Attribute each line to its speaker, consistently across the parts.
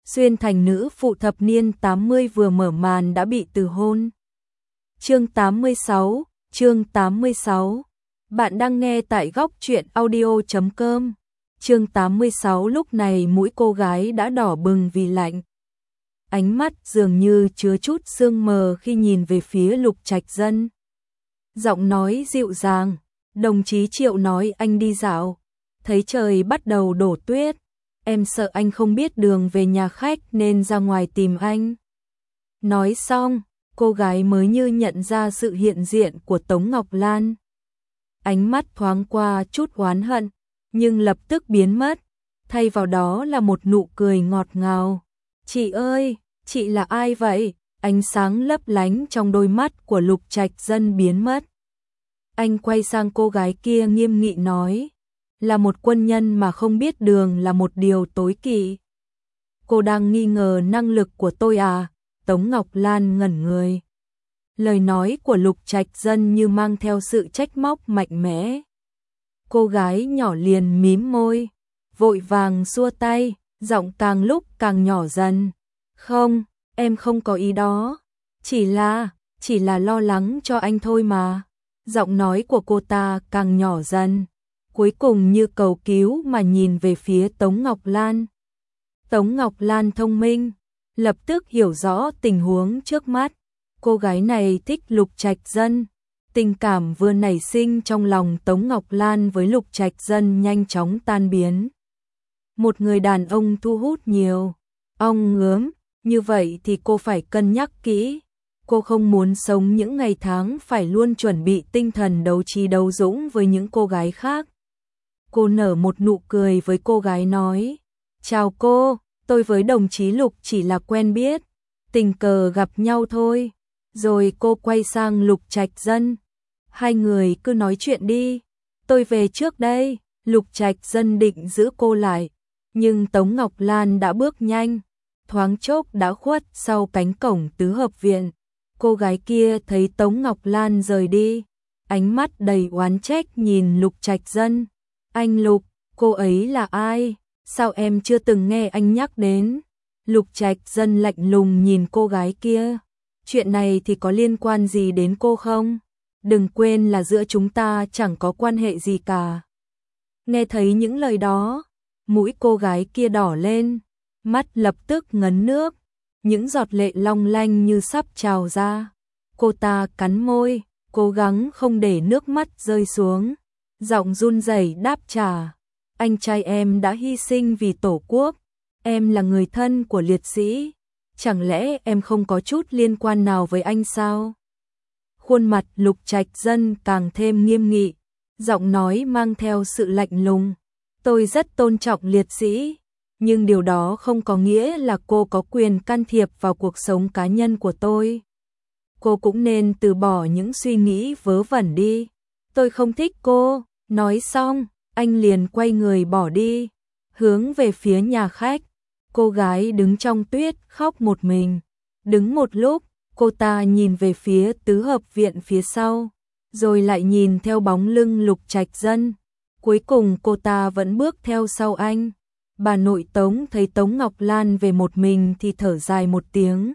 Speaker 1: Xuyên thành nữ phụ thập niên 80 vừa mở màn đã bị từ hôn. Chương 86, chương 86. Bạn đang nghe tại góc truyện audio.com. Chương 86 lúc này mũi cô gái đã đỏ bừng vì lạnh. Ánh mắt dường như chứa chút sương mờ khi nhìn về phía Lục Trạch Dân. Giọng nói dịu dàng, đồng chí Triệu nói anh đi dạo. Thấy trời bắt đầu đổ tuyết. Em sợ anh không biết đường về nhà khách nên ra ngoài tìm anh. Nói xong, cô gái mới như nhận ra sự hiện diện của Tống Ngọc Lan. Ánh mắt thoáng qua chút oán hận, nhưng lập tức biến mất, thay vào đó là một nụ cười ngọt ngào. Chị ơi, chị là ai vậy? Ánh sáng lấp lánh trong đôi mắt của Lục Trạch Dân biến mất. Anh quay sang cô gái kia nghiêm nghị nói, là một quân nhân mà không biết đường là một điều tối kỵ. Cô đang nghi ngờ năng lực của tôi à? Tống Ngọc Lan ngẩn người. Lời nói của Lục Trạch Dân như mang theo sự trách móc mạnh mẽ. Cô gái nhỏ liền mím môi, vội vàng xua tay, giọng càng lúc càng nhỏ dần. Không, em không có ý đó. Chỉ là lo lắng cho anh thôi mà. Giọng nói của cô ta càng nhỏ dần, cuối cùng như cầu cứu mà nhìn về phía Tống Ngọc Lan. Tống Ngọc Lan thông minh, lập tức hiểu rõ tình huống trước mắt. Cô gái này thích Lục Trạch Dân. Tình cảm vừa nảy sinh trong lòng Tống Ngọc Lan với Lục Trạch Dân nhanh chóng tan biến. Một người đàn ông thu hút nhiều ong ướm, như vậy thì cô phải cân nhắc kỹ. Cô không muốn sống những ngày tháng phải luôn chuẩn bị tinh thần đấu trí đấu dũng với những cô gái khác. Cô nở một nụ cười với cô gái nói, chào cô, tôi với đồng chí Lục chỉ là quen biết, tình cờ gặp nhau thôi. Rồi cô quay sang Lục Trạch Dân, hai người cứ nói chuyện đi, tôi về trước đây. Lục Trạch Dân định giữ cô lại, nhưng Tống Ngọc Lan đã bước nhanh, thoáng chốc đã khuất sau cánh cổng tứ hợp viện. Cô gái kia thấy Tống Ngọc Lan rời đi, ánh mắt đầy oán trách nhìn Lục Trạch Dân. Anh Lục, cô ấy là ai? Sao em chưa từng nghe anh nhắc đến? Lục Trạch Dân lạnh lùng nhìn cô gái kia. Chuyện này thì có liên quan gì đến cô không? Đừng quên là giữa chúng ta chẳng có quan hệ gì cả. Nghe thấy những lời đó, mũi cô gái kia đỏ lên, mắt lập tức ngấn nước, những giọt lệ long lanh như sắp trào ra. Cô ta cắn môi, cố gắng không để nước mắt rơi xuống, giọng run rẩy đáp trả, anh trai em đã hy sinh vì Tổ quốc, em là người thân của liệt sĩ, chẳng lẽ em không có chút liên quan nào với anh sao? Khuôn mặt Lục Trạch Dân càng thêm nghiêm nghị, giọng nói mang theo sự lạnh lùng. Tôi rất tôn trọng liệt sĩ, nhưng điều đó không có nghĩa là cô có quyền can thiệp vào cuộc sống cá nhân của tôi. Cô cũng nên từ bỏ những suy nghĩ vớ vẩn đi. Tôi không thích cô. Nói xong, anh liền quay người bỏ đi, hướng về phía nhà khách. Cô gái đứng trong tuyết khóc một mình. Đứng một lúc, cô ta nhìn về phía tứ hợp viện phía sau, rồi lại nhìn theo bóng lưng Lục Trạch Dân. Cuối cùng cô ta vẫn bước theo sau anh. Bà nội Tống thấy Tống Ngọc Lan về một mình thì thở dài một tiếng.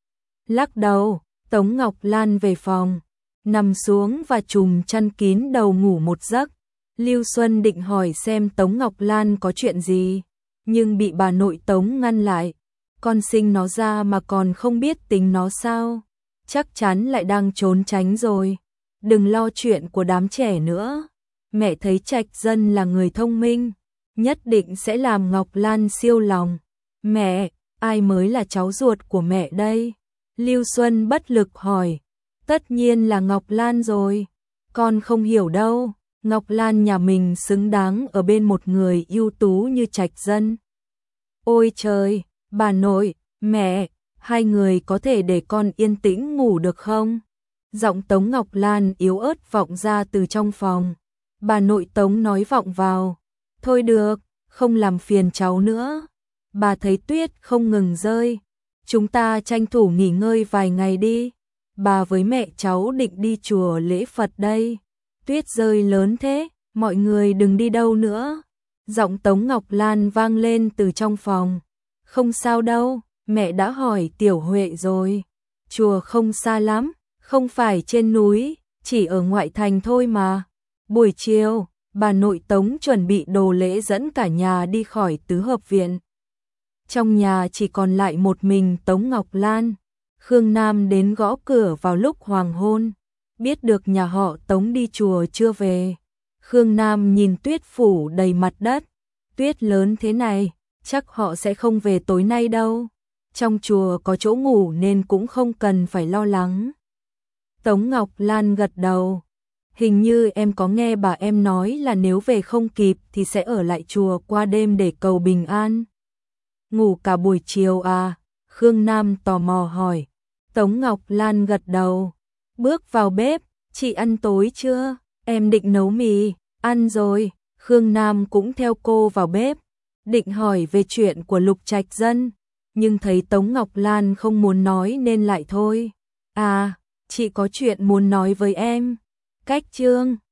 Speaker 1: Lắc đầu, Tống Ngọc Lan về phòng, nằm xuống và trùm chăn kín đầu ngủ một giấc. Lưu Xuân định hỏi xem Tống Ngọc Lan có chuyện gì, nhưng bị bà nội Tống ngăn lại. Con sinh nó ra mà còn không biết tính nó sao? Chắc chắn lại đang trốn tránh rồi. Đừng lo chuyện của đám trẻ nữa. Mẹ thấy Trạch Dân là người thông minh, nhất định sẽ làm Ngọc Lan siêu lòng. Mẹ, ai mới là cháu ruột của mẹ đây? Lưu Xuân bất lực hỏi. Tất nhiên là Ngọc Lan rồi. Con không hiểu đâu. Ngọc Lan nhà mình xứng đáng ở bên một người ưu tú như Trạch Dân. Ôi trời, bà nội, mẹ, hai người có thể để con yên tĩnh ngủ được không? Giọng Tống Ngọc Lan yếu ớt vọng ra từ trong phòng. Bà nội Tống nói vọng vào. Thôi được, không làm phiền cháu nữa. Bà thấy tuyết không ngừng rơi. Chúng ta tranh thủ nghỉ ngơi vài ngày đi. Bà với mẹ cháu định đi chùa lễ Phật đây. Tuyết rơi lớn thế, mọi người đừng đi đâu nữa. Giọng Tống Ngọc Lan vang lên từ trong phòng. Không sao đâu, mẹ đã hỏi Tiểu Huệ rồi. Chùa không xa lắm, không phải trên núi, chỉ ở ngoại thành thôi mà. Buổi chiều, bà nội Tống chuẩn bị đồ lễ dẫn cả nhà đi khỏi tứ hợp viện. Trong nhà chỉ còn lại một mình Tống Ngọc Lan. Khương Nam đến gõ cửa vào lúc hoàng hôn, biết được nhà họ Tống đi chùa chưa về. Khương Nam nhìn tuyết phủ đầy mặt đất, tuyết lớn thế này, chắc họ sẽ không về tối nay đâu. Trong chùa có chỗ ngủ nên cũng không cần phải lo lắng. Tống Ngọc Lan gật đầu. Hình như em có nghe bà em nói là nếu về không kịp thì sẽ ở lại chùa qua đêm để cầu bình an. Ngủ cả buổi chiều à? Khương Nam tò mò hỏi. Tống Ngọc Lan gật đầu. Bước vào bếp, chị ăn tối chưa? Em định nấu mì. Ăn rồi. Khương Nam cũng theo cô vào bếp, định hỏi về chuyện của Lục Trạch Dân, nhưng thấy Tống Ngọc Lan không muốn nói nên lại thôi. À, chị có chuyện muốn nói với em. Cách Trương